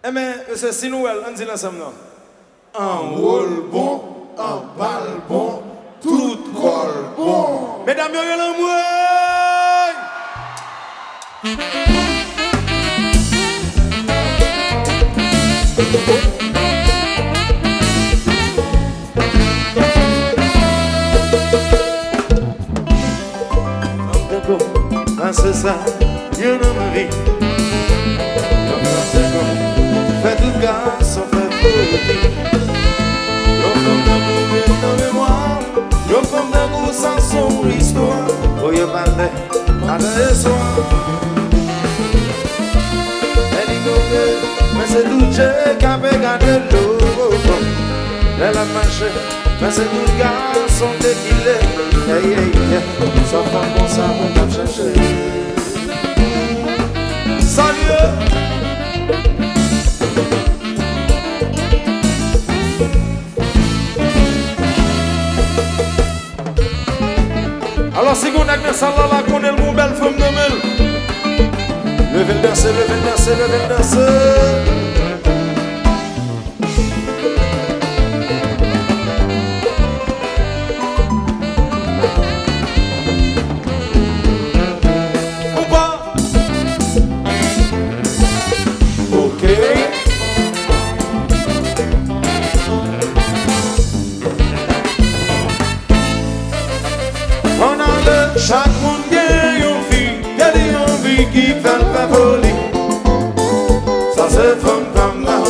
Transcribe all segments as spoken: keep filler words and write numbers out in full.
Eh bien, c'est Sinouel, on dit l'ensemble, non? Un rôle bon, un bal bon, tout col bon. Mesdames, yo yo l'amour. C'est ça, you know ma vie. Fais tout garçon, fais tout. Yo femme d'amour dans mémoire, yo femme d'amour sans son histoire. Oh yo parle, matin et soir. Elle dit que mais c'est tout Dieu qui a regardé l'eau. Elle a marché, mais c'est tout garçon défilé. Hey hey hey, ça fait bon ça on va chercher. Salut. Alors si on a que ça là là qu'on est le belle femme de mille. Levez le danser, levez le danser, levez le danser. Chaque monde gagne une fille, il y a des envies qui fait le folie. Ça c'est femme, femme là.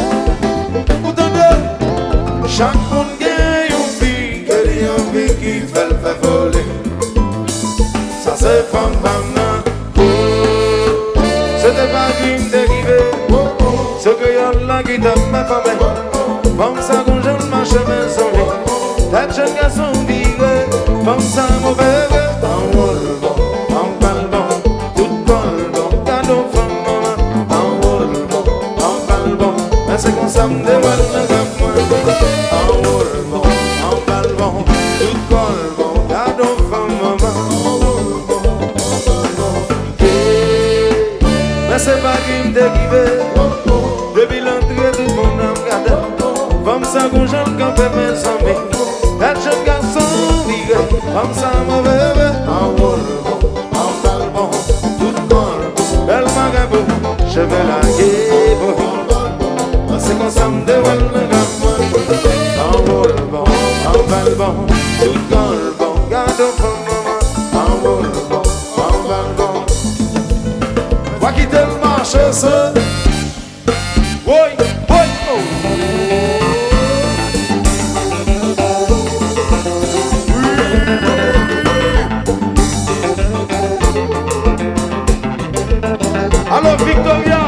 Entendez? Chaque monde gagne une fille, il y a des envies qui fait le folie. Ça c'est femme, femme là. Oh, c'était pas qui me dérivé. Ce que y'a là qui t'a fait femme. Femme ça qu'on j'aime ma chemin sans vie. T'as jeune garçon viré. Femme ça mauvais. C'est comme ça me dévoile le gamin. En rôle bon, en bal bon, tout col bon, garde aux femmes maman. Mais c'est pas qui me dérive. Depuis l'entrée tout le monde me garde. Femme ça qu'on j'aime quand fait mes amis. La jeune garçon viré. Femme ça mauvais. En rôle bon, en bal bon, tout col bon. Belle magabou, je vais la guérir. C'est comme ça me dévoile le gamin. En rôle bon, en bal bon, tout col bon, garde au fond maman. En rôle bon, en bal bon. Va quitter le marché ça. Oui, oui, oh. Alors Victoria.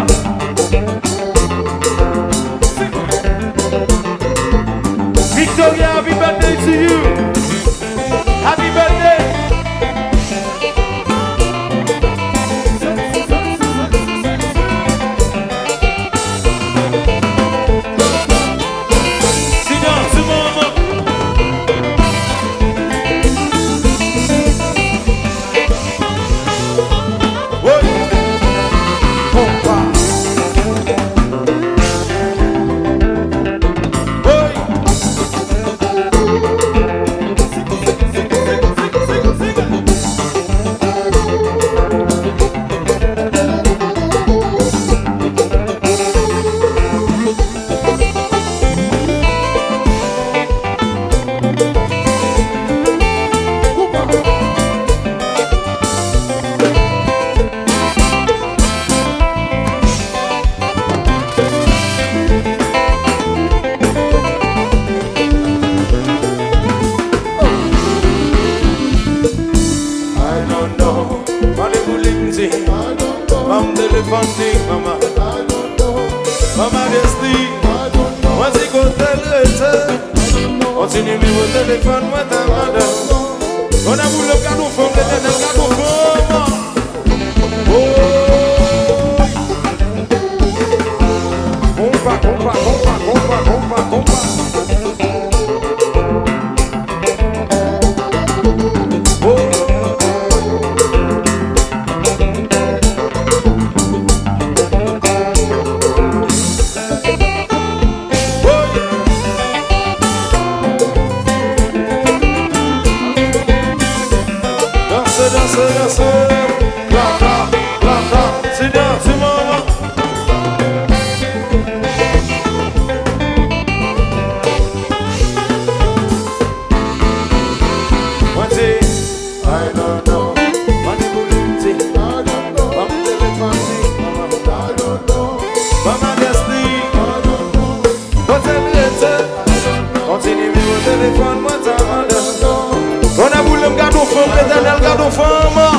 Victoria, happy birthday to you. Happy birthday. Sinon, c'est maman. Oui. Papa. I'm telephonic, mama. Mama, Destiny. Once you go tell later, once you need me, we'll telephone with a mother. On a voulu le cadeau fond, le cadeau fond. Oh, compa, compa, compa, compa, compa, compa. téléphone, moi t'as mandé. On a voulu me garder aux femmes, l'éternel garde aux femmes.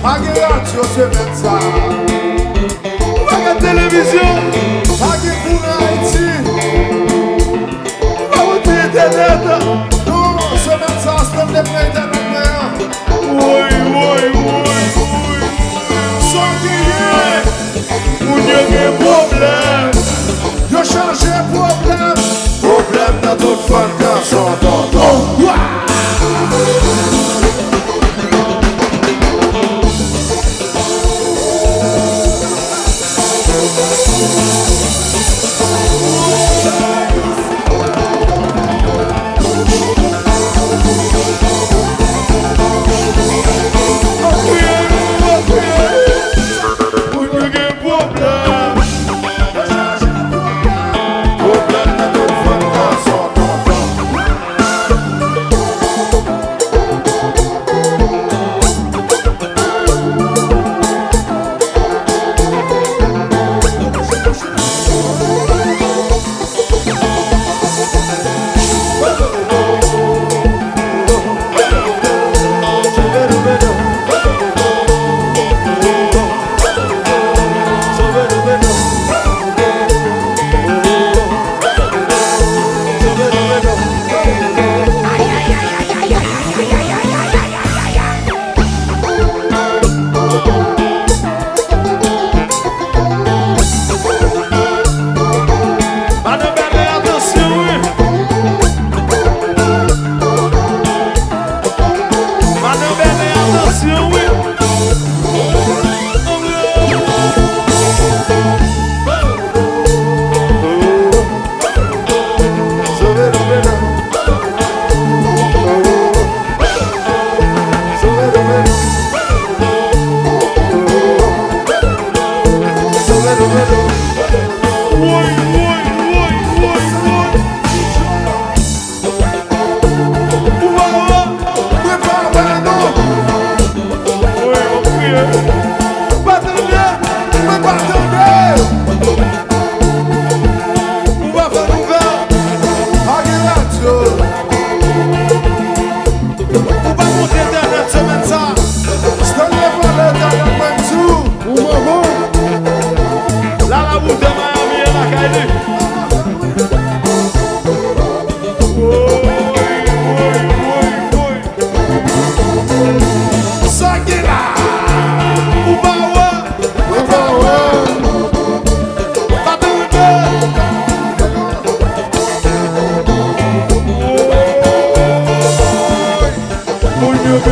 Radio semaine ça. Pas de télévision. Pas de pour Haïti. Pas de internet. Non, semaine ça, c'est le internet. Oui, oui, oui, oui. Sans guillet. Moun yo gen problème. Yo changé problème. Problème dans toute fan quand son tonton.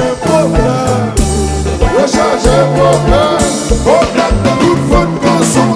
Problème de toute faute qu'on s'en